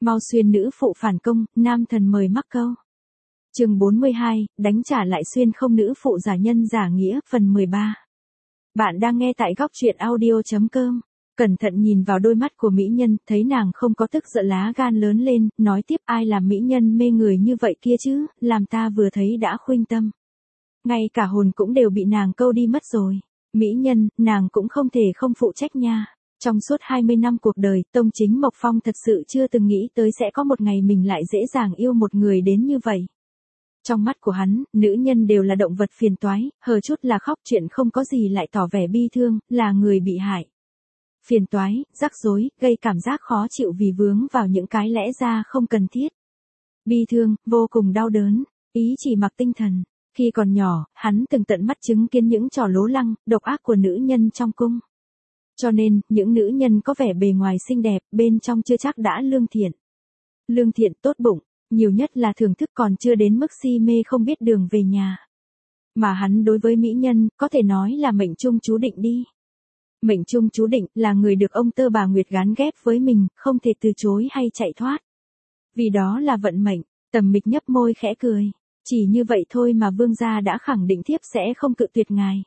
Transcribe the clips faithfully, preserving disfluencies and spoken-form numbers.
Mau Xuyên nữ phụ phản công, nam thần mời mắc câu. Chương bốn mươi hai, đánh trả lại Xuyên không nữ phụ giả nhân giả nghĩa, phần mười ba. Bạn đang nghe tại góc truyện audio chấm com. Cẩn thận nhìn vào đôi mắt của mỹ nhân, thấy nàng không có tức giận, lá gan lớn lên, nói tiếp: ai làm mỹ nhân mê người như vậy kia chứ, làm ta vừa thấy đã khuynh tâm. Ngay cả hồn cũng đều bị nàng câu đi mất rồi. Mỹ nhân, nàng cũng không thể không phụ trách nha. Trong suốt hai mươi năm cuộc đời, Tông Chính Mộc Phong thật sự chưa từng nghĩ tới sẽ có một ngày mình lại dễ dàng yêu một người đến như vậy. Trong mắt của hắn, nữ nhân đều là động vật phiền toái, hờ chút là khóc, chuyện không có gì lại tỏ vẻ bi thương, là người bị hại. Phiền toái, rắc rối, gây cảm giác khó chịu vì vướng vào những cái lẽ ra không cần thiết. Bi thương, vô cùng đau đớn, ý chỉ mặc tinh thần. Khi còn nhỏ, hắn từng tận mắt chứng kiến những trò lố lăng, độc ác của nữ nhân trong cung. Cho nên, những nữ nhân có vẻ bề ngoài xinh đẹp, bên trong chưa chắc đã lương thiện. Lương thiện, tốt bụng, nhiều nhất là thưởng thức, còn chưa đến mức si mê không biết đường về nhà. Mà hắn đối với mỹ nhân, có thể nói là mệnh trung chú định đi. Mệnh trung chú định là người được ông Tơ Bà Nguyệt gán ghép với mình, không thể từ chối hay chạy thoát. Vì đó là vận mệnh. Tầm Mịch nhấp môi khẽ cười. Chỉ như vậy thôi mà vương gia đã khẳng định thiếp sẽ không cự tuyệt ngài.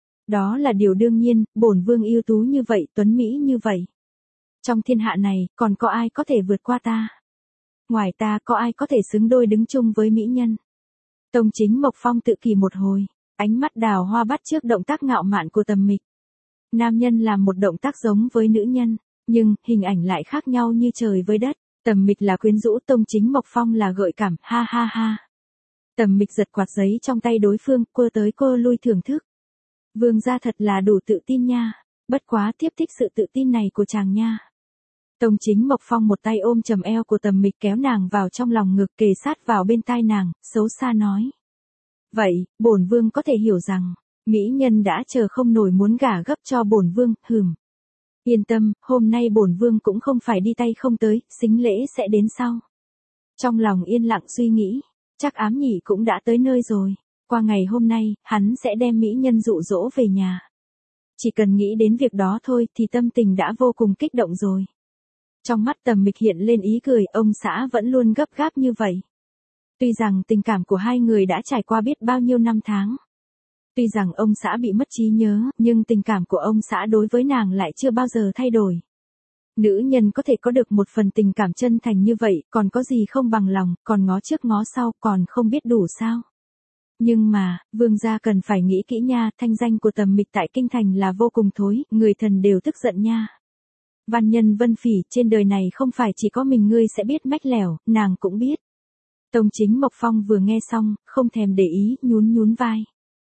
Đó là điều đương nhiên, bổn vương ưu tú như vậy, tuấn mỹ như vậy. Trong thiên hạ này, còn có ai có thể vượt qua ta? Ngoài ta có ai có thể xứng đôi đứng chung với mỹ nhân? Tông Chính Mộc Phong tự kỷ một hồi, ánh mắt đào hoa bắt chước động tác ngạo mạn của Tầm Mịch. Nam nhân làm một động tác giống với nữ nhân, nhưng hình ảnh lại khác nhau như trời với đất. Tầm Mịch là quyến rũ, Tông Chính Mộc Phong là gợi cảm, ha ha ha. Tầm Mịch giật quạt giấy trong tay đối phương, quơ tới quơ lui thưởng thức. Vương gia thật là đủ tự tin nha, bất quá thiếp thích sự tự tin này của chàng nha. Tông Chính Mộc Phong một tay ôm chầm eo của Tầm Mịch, kéo nàng vào trong lòng ngực, kề sát vào bên tai nàng, xấu xa nói. Vậy, bổn vương có thể hiểu rằng, mỹ nhân đã chờ không nổi muốn gả gấp cho bổn vương, hừm. Yên tâm, hôm nay bổn vương cũng không phải đi tay không tới, sính lễ sẽ đến sau. Trong lòng yên lặng suy nghĩ, chắc ám nhỉ cũng đã tới nơi rồi. Qua ngày hôm nay, hắn sẽ đem mỹ nhân dụ dỗ về nhà. Chỉ cần nghĩ đến việc đó thôi thì tâm tình đã vô cùng kích động rồi. Trong mắt Tầm Mịch hiện lên ý cười, ông xã vẫn luôn gấp gáp như vậy. Tuy rằng tình cảm của hai người đã trải qua biết bao nhiêu năm tháng. Tuy rằng ông xã bị mất trí nhớ, nhưng tình cảm của ông xã đối với nàng lại chưa bao giờ thay đổi. Nữ nhân có thể có được một phần tình cảm chân thành như vậy, còn có gì không bằng lòng, còn ngó trước ngó sau, còn không biết đủ sao? Nhưng mà, vương gia cần phải nghĩ kỹ nha, thanh danh của Tầm Mịch tại kinh thành là vô cùng thối, người thần đều tức giận nha. Văn nhân Vân Phỉ, trên đời này không phải chỉ có mình ngươi sẽ biết mách lẻo, nàng cũng biết. Tông Chính Mộc Phong vừa nghe xong, không thèm để ý, nhún nhún vai.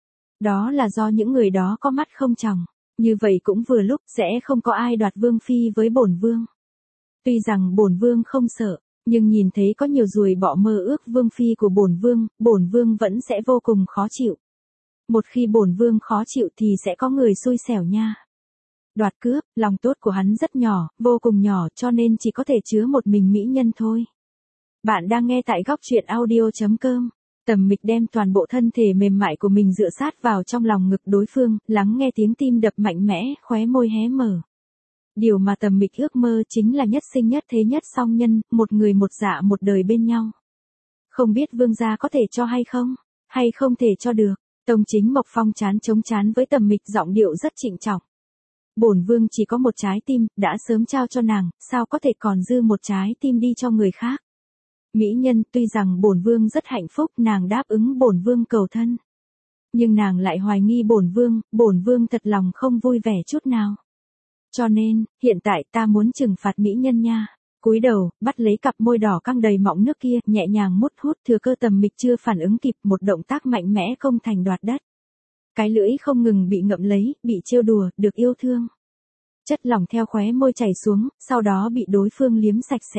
Đó là do những người đó có mắt không tròng, như vậy cũng vừa lúc, sẽ không có ai đoạt vương phi với bổn vương. Tuy rằng bổn vương không sợ, nhưng nhìn thấy có nhiều ruồi bọ mơ ước vương phi của bổn vương, bổn vương vẫn sẽ vô cùng khó chịu. Một khi bổn vương khó chịu thì sẽ có người xui xẻo nha. Đoạt cướp, lòng tốt của hắn rất nhỏ, vô cùng nhỏ, cho nên chỉ có thể chứa một mình mỹ nhân thôi. Bạn đang nghe tại góc truyện audio chấm com. Tầm Mịch đem toàn bộ thân thể mềm mại của mình dựa sát vào trong lòng ngực đối phương, lắng nghe tiếng tim đập mạnh mẽ, khóe môi hé mở. Điều mà Tầm Mịch ước mơ chính là nhất sinh nhất thế nhất song nhân, một người một dạ một đời bên nhau. Không biết vương gia có thể cho hay không? Hay không thể cho được? Tông Chính Mộc Phong chán chống chán với Tầm Mịch, giọng điệu rất trịnh trọng. Bổn vương chỉ có một trái tim, đã sớm trao cho nàng, sao có thể còn dư một trái tim đi cho người khác? Mỹ nhân, tuy rằng bổn vương rất hạnh phúc, nàng đáp ứng bổn vương cầu thân. Nhưng nàng lại hoài nghi bổn vương, bổn vương thật lòng không vui vẻ chút nào. Cho nên, hiện tại ta muốn trừng phạt mỹ nhân nha. Cúi đầu, bắt lấy cặp môi đỏ căng đầy mọng nước kia, nhẹ nhàng mút hút, thừa cơ Tầm Mịch chưa phản ứng kịp, một động tác mạnh mẽ công thành đoạt đất. Cái lưỡi không ngừng bị ngậm lấy, bị trêu đùa, được yêu thương. Chất lỏng theo khóe môi chảy xuống, sau đó bị đối phương liếm sạch sẽ.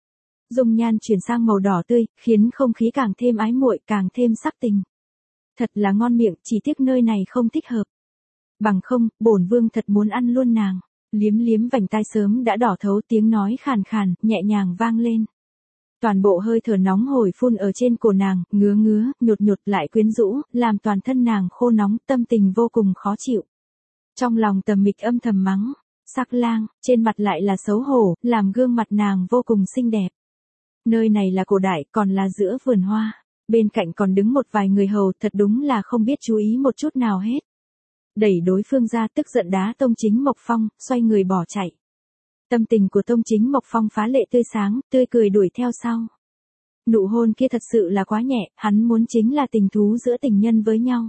Dung nhan chuyển sang màu đỏ tươi, khiến không khí càng thêm ái muội, càng thêm sắc tình. Thật là ngon miệng, chỉ tiếc nơi này không thích hợp. Bằng không, bổn vương thật muốn ăn luôn nàng. Liếm liếm vành tai sớm đã đỏ thấu, tiếng nói khàn khàn, nhẹ nhàng vang lên. Toàn bộ hơi thở nóng hổi phun ở trên cổ nàng, ngứa ngứa, nhột nhột lại quyến rũ, làm toàn thân nàng khô nóng, tâm tình vô cùng khó chịu. Trong lòng Tầm Mịch âm thầm mắng, sắc lang, trên mặt lại là xấu hổ, làm gương mặt nàng vô cùng xinh đẹp. Nơi này là cổ đại, còn là giữa vườn hoa. Bên cạnh còn đứng một vài người hầu, thật đúng là không biết chú ý một chút nào hết. Đẩy đối phương ra, tức giận đá Tông Chính Mộc Phong, xoay người bỏ chạy. Tâm tình của Tông Chính Mộc Phong phá lệ tươi sáng, tươi cười đuổi theo sau. Nụ hôn kia thật sự là quá nhẹ, hắn muốn chính là tình thú giữa tình nhân với nhau.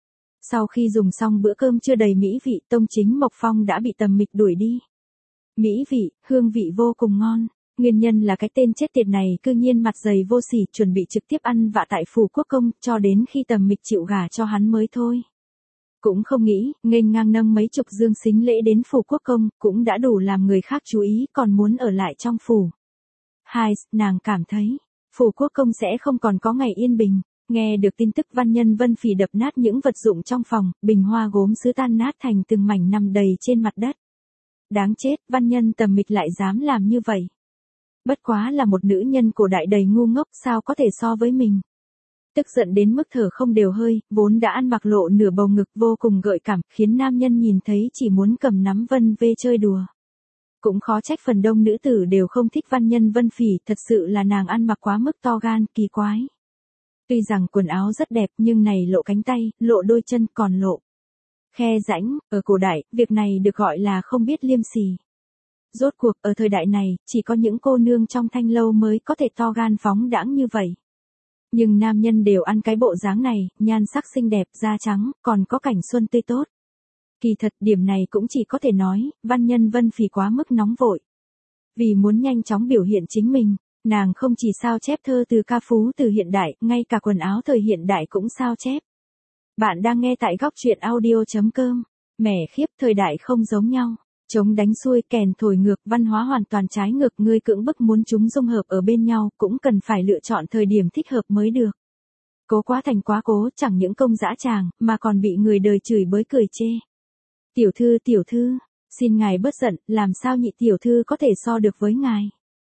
Sau khi dùng xong bữa cơm chưa đầy mỹ vị, Tông Chính Mộc Phong đã bị Tầm Mịch đuổi đi. Mỹ vị, hương vị vô cùng ngon. Nguyên nhân là cái tên chết tiệt này cư nhiên mặt dày vô sỉ, chuẩn bị trực tiếp ăn vạ tại phủ quốc công, cho đến khi Tầm Mịch chịu gả cho hắn mới thôi. Cũng không nghĩ, nghênh ngang nâng mấy chục dương xính lễ đến phủ quốc công, cũng đã đủ làm người khác chú ý, còn muốn ở lại trong phủ. Hai, nàng cảm thấy, phủ quốc công sẽ không còn có ngày yên bình. Nghe được tin tức Văn Nhân Vân Phỉ đập nát những vật dụng trong phòng, bình hoa gốm sứ tan nát thành từng mảnh nằm đầy trên mặt đất. Đáng chết, Văn Nhân Tầm Mịch lại dám làm như vậy. Bất quá là một nữ nhân cổ đại đầy ngu ngốc, sao có thể so với mình. Tức giận đến mức thở không đều hơi, vốn đã ăn mặc lộ nửa bầu ngực vô cùng gợi cảm, khiến nam nhân nhìn thấy chỉ muốn cầm nắm Vân Vê chơi đùa. Cũng khó trách phần đông nữ tử đều không thích Văn Nhân Vân Phỉ, thật sự là nàng ăn mặc quá mức to gan, kỳ quái. Tuy rằng quần áo rất đẹp nhưng này lộ cánh tay, lộ đôi chân, còn lộ khe rãnh, ở cổ đại, việc này được gọi là không biết liêm sỉ. Rốt cuộc, ở thời đại này, chỉ có những cô nương trong thanh lâu mới có thể to gan phóng đãng như vậy. Nhưng nam nhân đều ăn cái bộ dáng này, nhan sắc xinh đẹp, da trắng, còn có cảnh xuân tươi tốt. Kỳ thật điểm này cũng chỉ có thể nói, Văn Nhân Vân Phỉ quá mức nóng vội. Vì muốn nhanh chóng biểu hiện chính mình, nàng không chỉ sao chép thơ từ ca phú từ hiện đại, ngay cả quần áo thời hiện đại cũng sao chép. Bạn đang nghe tại góc truyện audio.com. Mẻ khiếp, thời đại không giống nhau. Trống đánh xuôi, kèn thổi ngược, văn hóa hoàn toàn trái ngược, ngươi cưỡng bức muốn chúng dung hợp ở bên nhau, cũng cần phải lựa chọn thời điểm thích hợp mới được. Cố quá thành quá cố, chẳng những công dã tràng, mà còn bị người đời chửi bới cười chê. Tiểu thư, tiểu thư, xin ngài bớt giận, làm sao nhị tiểu thư có thể so được với ngài.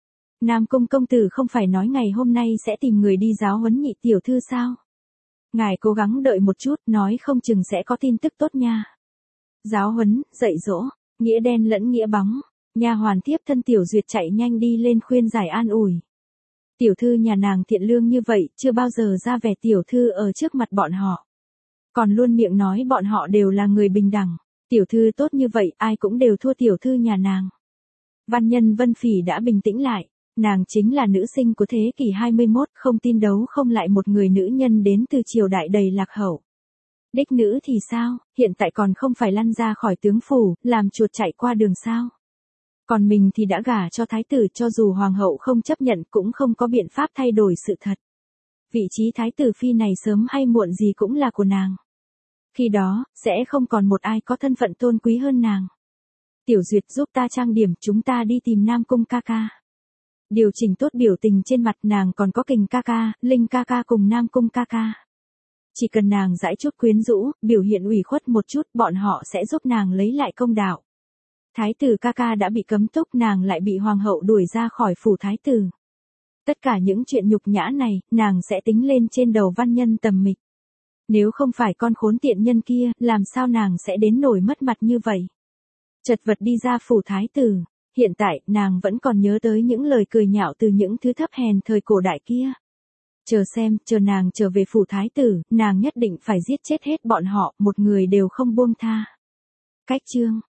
Nam Cung công tử không phải nói ngày hôm nay sẽ tìm người đi giáo huấn nhị tiểu thư sao? Ngài cố gắng đợi một chút, nói không chừng sẽ có tin tức tốt nha. Giáo huấn, dạy dỗ, nghĩa đen lẫn nghĩa bóng, nha hoàn tiếp thân Tiểu Duyệt chạy nhanh đi lên khuyên giải an ủi. Tiểu thư nhà nàng thiện lương như vậy, chưa bao giờ ra vẻ tiểu thư ở trước mặt bọn họ. Còn luôn miệng nói bọn họ đều là người bình đẳng, tiểu thư tốt như vậy, ai cũng đều thua tiểu thư nhà nàng. Văn Nhân Vân Phỉ đã bình tĩnh lại. Nàng chính là nữ sinh của thế kỷ hai mươi mốt, không tin đấu không lại một người nữ nhân đến từ triều đại đầy lạc hậu. Đích nữ thì sao, hiện tại còn không phải lăn ra khỏi tướng phủ, làm chuột chạy qua đường sao. Còn mình thì đã gả cho thái tử, cho dù hoàng hậu không chấp nhận cũng không có biện pháp thay đổi sự thật. Vị trí thái tử phi này sớm hay muộn gì cũng là của nàng. Khi đó, sẽ không còn một ai có thân phận tôn quý hơn nàng. Tiểu Duyệt giúp ta trang điểm, chúng ta đi tìm Nam Cung ca ca. Điều chỉnh tốt biểu tình trên mặt, nàng còn có Kình ca ca, Linh ca ca cùng Nam Cung ca ca. Chỉ cần nàng giãi chút quyến rũ, biểu hiện ủy khuất một chút, bọn họ sẽ giúp nàng lấy lại công đạo. Thái tử ca ca đã bị cấm túc, nàng lại bị hoàng hậu đuổi ra khỏi phủ thái tử. Tất cả những chuyện nhục nhã này, nàng sẽ tính lên trên đầu Văn Nhân Tầm Mịch. Nếu không phải con khốn tiện nhân kia, làm sao nàng sẽ đến nổi mất mặt như vậy. Chật vật đi ra phủ thái tử. Hiện tại, nàng vẫn còn nhớ tới những lời cười nhạo từ những thứ thấp hèn thời cổ đại kia. Chờ xem, chờ nàng trở về phủ thái tử, nàng nhất định phải giết chết hết bọn họ, một người đều không buông tha. Cách chương